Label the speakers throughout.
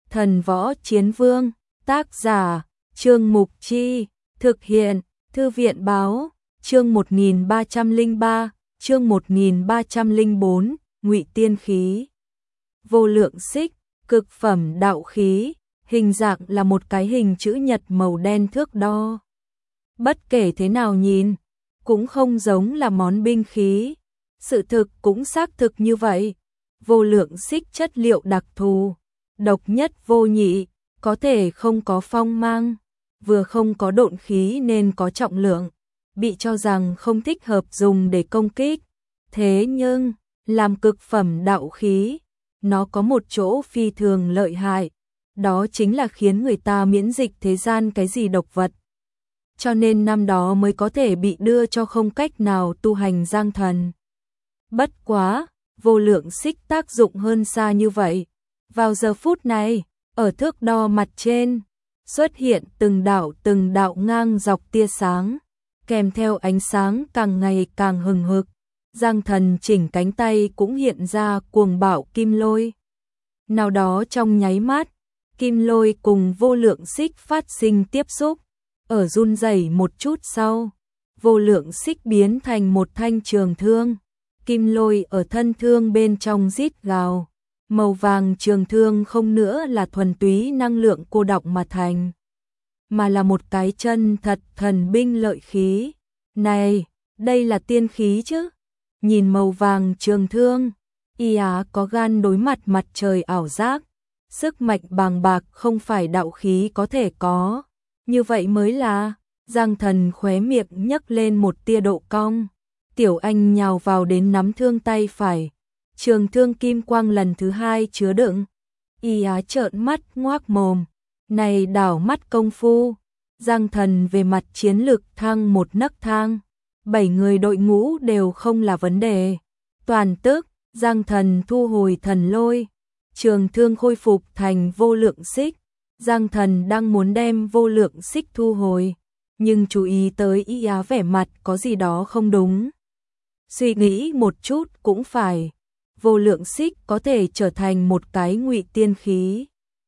Speaker 1: Thần Võ Chiến Vương, tác giả, Trương Mục Chi, thực hiện, Thư viện Báo, chương 1303, chương 1304, Ngụy Tiên Khí. Vô lượng xích, cực phẩm đạo khí, hình dạng là một cái hình chữ nhật màu đen thước đo. Bất kể thế nào nhìn, cũng không giống là món binh khí. Sự thực cũng xác thực như vậy. Vô lượng xích chất liệu đặc thù, độc nhất vô nhị, có thể không có phong mang, vừa không có độn khí nên có trọng lượng, bị cho rằng không thích hợp dùng để công kích. Thế nhưng, làm cực phẩm đạo khí, nó có một chỗ phi thường lợi hại, đó chính là khiến người ta miễn dịch thế gian cái gì độc vật. Cho nên năm đó mới có thể bị đưa cho không cách nào tu hành Giang Thần. Bất quá, vô lượng xích tác dụng hơn xa như vậy. Vào giờ phút này, ở thước đo mặt trên, xuất hiện từng đạo ngang dọc tia sáng, kèm theo ánh sáng càng ngày càng hừng hực. Giang Thần chỉnh cánh tay cũng hiện ra cuồng bạo kim lôi. Nào đó trong nháy mắt, kim lôi cùng vô lượng xích phát sinh tiếp xúc, ở run rẩy một chút sau, vô lượng xích biến thành một thanh trường thương. Kim lôi ở thân thương bên trong rít gào, màu vàng trường thương không nữa là thuần túy năng lượng cô đọng mà thành, mà là một cái chân thật thần binh lợi khí. Này, đây là tiên khí chứ? Nhìn màu vàng trường thương, y á có gan đối mặt mặt trời ảo giác, sức mạnh bàng bạc không phải đạo khí có thể có, như vậy mới là. Giang Thần khóe miệng nhấc lên một tia độ cong. Tiểu Anh nhào vào đến nắm thương tay phải, trường thương kim quang lần thứ hai chứa đựng. Y á trợn mắt ngoác mồm, này đảo mắt công phu. Giang Thần về mặt chiến lực thăng một nấc thang, 7 người đội ngũ đều không là vấn đề. Toàn tức, Giang Thần thu hồi thần lôi, trường thương khôi phục thành vô lượng xích. Giang Thần đang muốn đem vô lượng xích thu hồi, nhưng chú ý tới y á vẻ mặt có gì đó không đúng. Suy nghĩ một chút cũng phải, vô lượng xích có thể trở thành một cái ngụy tiên khí,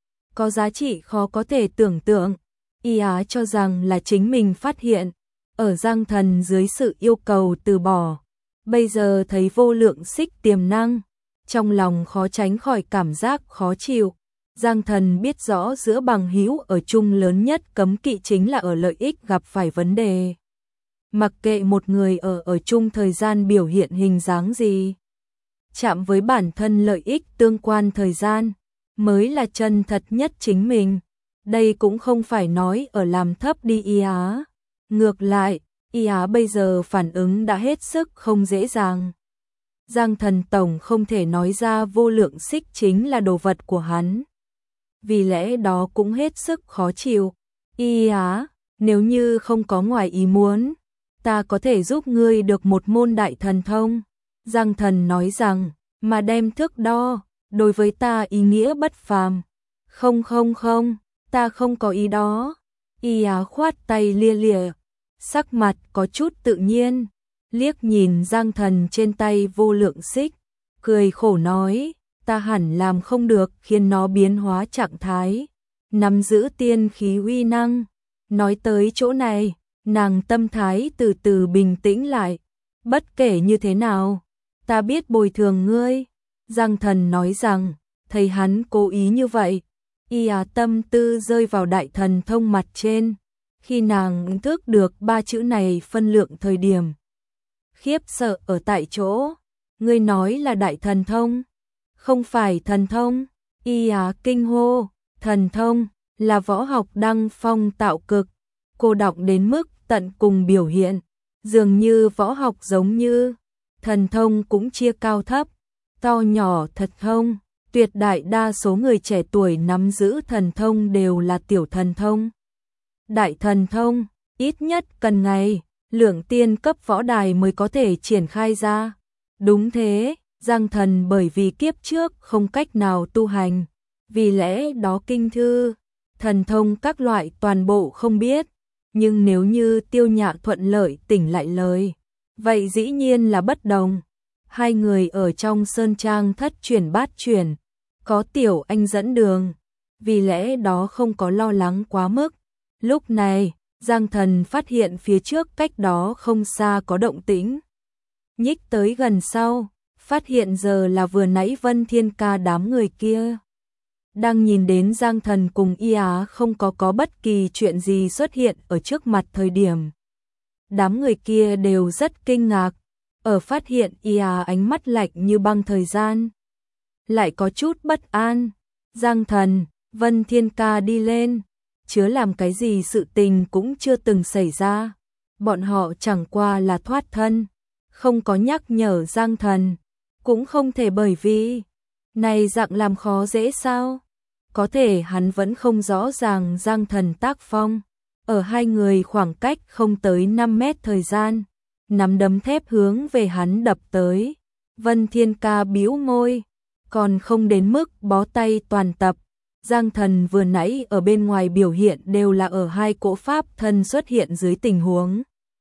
Speaker 1: có giá trị khó có thể tưởng tượng. Y á cho rằng là chính mình phát hiện, ở Giang Thần dưới sự yêu cầu từ bỏ. Bây giờ thấy vô lượng xích tiềm năng, trong lòng khó tránh khỏi cảm giác khó chịu. Giang Thần biết rõ giữa bằng hữu ở chung lớn nhất cấm kỵ chính là ở lợi ích gặp phải vấn đề. Mặc kệ một người ở chung thời gian biểu hiện hình dáng gì, chạm với bản thân lợi ích tương quan thời gian, mới là chân thật nhất chính mình. Đây cũng không phải nói ở làm thấp đi y á. Ngược lại, y á bây giờ phản ứng đã hết sức không dễ dàng. Giang Thần tổng không thể nói ra vô lượng xích chính là đồ vật của hắn, vì lẽ đó cũng hết sức khó chịu. Y á, nếu như không có ngoài ý muốn, ta có thể giúp ngươi được một môn đại thần thông. Giang Thần nói rằng, mà đem thước đo, đối với ta ý nghĩa bất phàm. Không, ta không có ý đó. Y á khoát tay lia lịa, sắc mặt có chút tự nhiên, liếc nhìn Giang Thần trên tay vô lượng xích, cười khổ nói, ta hẳn làm không được khiến nó biến hóa trạng thái, nắm giữ tiên khí uy năng. Nói tới chỗ này, nàng tâm thái từ từ bình tĩnh lại. Bất kể như thế nào, ta biết bồi thường ngươi. Giang Thần nói rằng, thấy hắn cố ý như vậy, y á tâm tư rơi vào đại thần thông mặt trên. Khi nàng ý thức được 3 chữ này phân lượng thời điểm, khiếp sợ ở tại chỗ. Ngươi nói là đại thần thông, không phải thần thông. Y á kinh hô, thần thông là võ học đăng phong tạo cực, cô đọng đến mức tận cùng biểu hiện. Dường như võ học giống như thần thông cũng chia cao thấp, to nhỏ thật thông. Tuyệt đại đa số người trẻ tuổi nắm giữ thần thông đều là tiểu thần thông. Đại thần thông, ít nhất cần ngày, lượng tiên cấp võ đài mới có thể triển khai ra. Đúng thế, Giang Thần bởi vì kiếp trước không cách nào tu hành, vì lẽ đó kinh thư, thần thông các loại toàn bộ không biết. Nhưng nếu như Tiêu Nhạ thuận lợi tỉnh lại lời, vậy dĩ nhiên là bất đồng. Hai người ở trong sơn trang thất chuyển bát chuyển, có Tiểu Anh dẫn đường, vì lẽ đó không có lo lắng quá mức. Lúc này, Giang Thần phát hiện phía trước cách đó không xa có động tĩnh. Nhích tới gần sau, phát hiện giờ là vừa nãy Vân Thiên Ca đám người kia. Đang nhìn đến Giang Thần cùng Y Á không có bất kỳ chuyện gì xuất hiện ở trước mặt thời điểm. Đám người kia đều rất kinh ngạc, ở phát hiện Y Á ánh mắt lạnh như băng thời gian. Lại có chút bất an, Giang Thần, Vân Thiên Ca đi lên, chứa làm cái gì sự tình cũng chưa từng xảy ra. Bọn họ chẳng qua là thoát thân, không có nhắc nhở Giang Thần, cũng không thể bởi vì này dạng làm khó dễ sao. Có thể hắn vẫn không rõ ràng Giang Thần tác phong, ở hai người khoảng cách không tới 5 mét thời gian, nắm đấm thép hướng về hắn đập tới. Vân Thiên Ca bĩu môi, còn không đến mức bó tay toàn tập. Giang Thần vừa nãy ở bên ngoài biểu hiện đều là ở hai cỗ pháp thân xuất hiện dưới tình huống.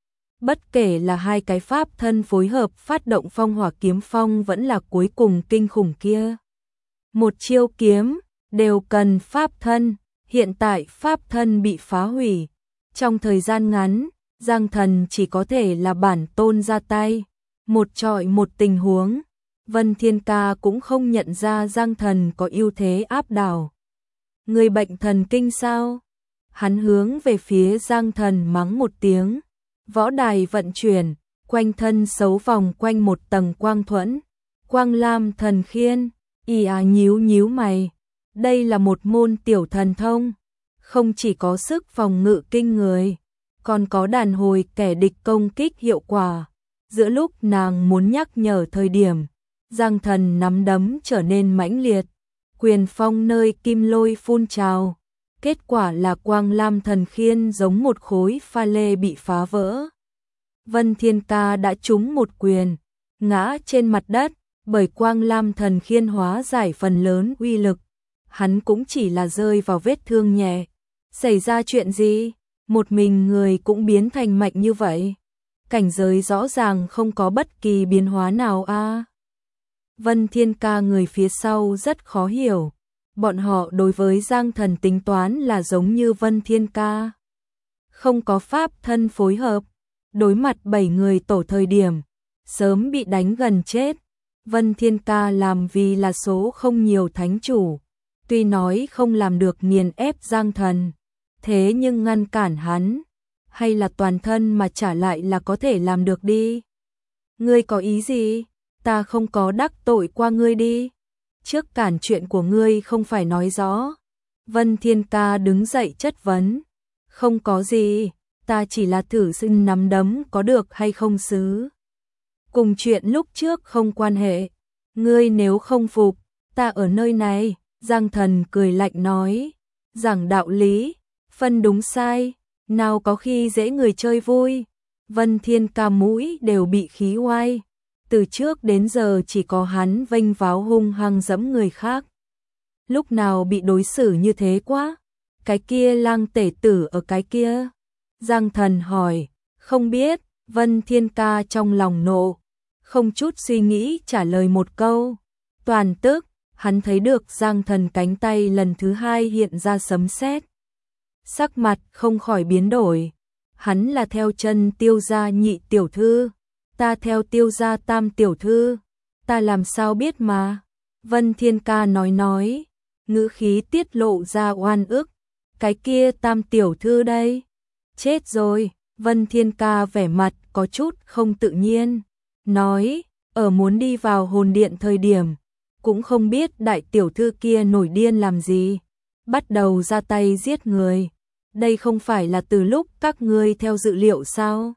Speaker 1: Bất kể là hai cái pháp thân phối hợp phát động phong hỏa kiếm phong vẫn là cuối cùng kinh khủng kia. Một chiêu kiếm, đều cần pháp thân, hiện tại pháp thân bị phá hủy. Trong thời gian ngắn, Giang Thần chỉ có thể là bản tôn ra tay, một trọi một tình huống. Vân Thiên Ca cũng không nhận ra Giang Thần có ưu thế áp đảo. Người bệnh thần kinh sao? Hắn hướng về phía Giang Thần mắng một tiếng. Võ đài vận chuyển, quanh thân xấu vòng quanh một tầng quang thuẫn. Quang lam thần khiên, Y Á nhíu nhíu mày. Đây là một môn tiểu thần thông, không chỉ có sức phòng ngự kinh người, còn có đàn hồi kẻ địch công kích hiệu quả. Giữa lúc nàng muốn nhắc nhở thời điểm, Giang Thần nắm đấm trở nên mãnh liệt, quyền phong nơi kim lôi phun trào. Kết quả là quang lam thần khiên giống một khối pha lê bị phá vỡ. Vân Thiên Ca đã trúng một quyền, ngã trên mặt đất, bởi quang lam thần khiên hóa giải phần lớn uy lực. Hắn cũng chỉ là rơi vào vết thương nhẹ. Xảy ra chuyện gì? Một mình người cũng biến thành mạnh như vậy. Cảnh giới rõ ràng không có bất kỳ biến hóa nào a. Vân Thiên Ca người phía sau rất khó hiểu. Bọn họ đối với Giang Thần tính toán là giống như Vân Thiên Ca. Không có pháp thân phối hợp. Đối mặt 7 người tổ thời điểm, sớm bị đánh gần chết. Vân Thiên Ca làm vì là số không nhiều thánh chủ. Tuy nói không làm được nghiền ép Giang Thần, thế nhưng ngăn cản hắn, hay là toàn thân mà trả lại là có thể làm được đi. Ngươi có ý gì? Ta không có đắc tội qua ngươi đi. Trước cản chuyện của ngươi không phải nói rõ. Vân Thiên Ca đứng dậy chất vấn. Không có gì, ta chỉ là thử xin nắm đấm có được hay không xứ. Cùng chuyện lúc trước không quan hệ. Ngươi nếu không phục, ta ở nơi này. Giang Thần cười lạnh nói, giảng đạo lý, phân đúng sai, nào có khi dễ người chơi vui. Vân Thiên Ca mũi đều bị khí oai, từ trước đến giờ chỉ có hắn vênh váo hung hăng dẫm người khác. Lúc nào bị đối xử như thế quá? Cái kia lang tể tử ở cái kia? Giang Thần hỏi, không biết. Vân Thiên Ca trong lòng nộ, không chút suy nghĩ trả lời một câu. Toàn tức, hắn thấy được Giang Thần cánh tay lần thứ hai hiện ra sấm sét. Sắc mặt không khỏi biến đổi. Hắn là theo chân Tiêu gia nhị tiểu thư, ta theo Tiêu gia tam tiểu thư, ta làm sao biết mà. Vân Thiên Ca nói, ngữ khí tiết lộ ra oan ức. Cái kia tam tiểu thư đây, chết rồi. Vân Thiên Ca vẻ mặt có chút không tự nhiên, nói, ở muốn đi vào hồn điện thời điểm, cũng không biết đại tiểu thư kia nổi điên làm gì, bắt đầu ra tay giết người. Đây không phải là từ lúc các ngươi theo dự liệu sao?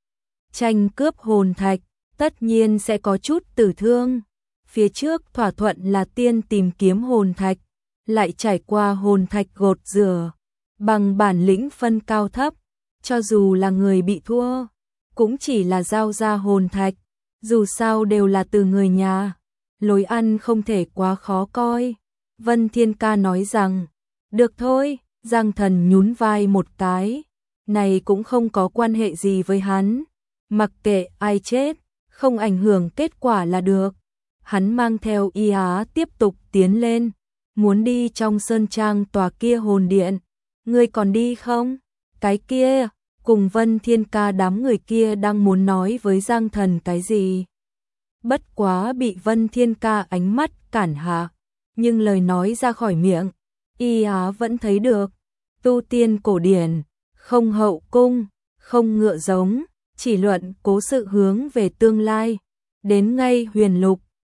Speaker 1: Tranh cướp hồn thạch, tất nhiên sẽ có chút tử thương. Phía trước thỏa thuận là tiên tìm kiếm hồn thạch, lại trải qua hồn thạch gột rửa, bằng bản lĩnh phân cao thấp, cho dù là người bị thua, cũng chỉ là giao ra hồn thạch, dù sao đều là từ người nhà. Lối ăn không thể quá khó coi. Vân Thiên Ca nói rằng, được thôi. Giang Thần nhún vai một cái, này cũng không có quan hệ gì với hắn, mặc kệ ai chết, không ảnh hưởng kết quả là được. Hắn mang theo Y Á tiếp tục tiến lên, muốn đi trong sơn trang tòa kia hồn điện, ngươi còn đi không? Cái kia, cùng Vân Thiên Ca đám người kia đang muốn nói với Giang Thần cái gì. Bất quá bị Vân Thiên Ca ánh mắt cản hạ, nhưng lời nói ra khỏi miệng, y á vẫn thấy được. Tu tiên cổ điển, không hậu cung, không ngựa giống, chỉ luận cố sự hướng về tương lai. Đến ngay huyền lục,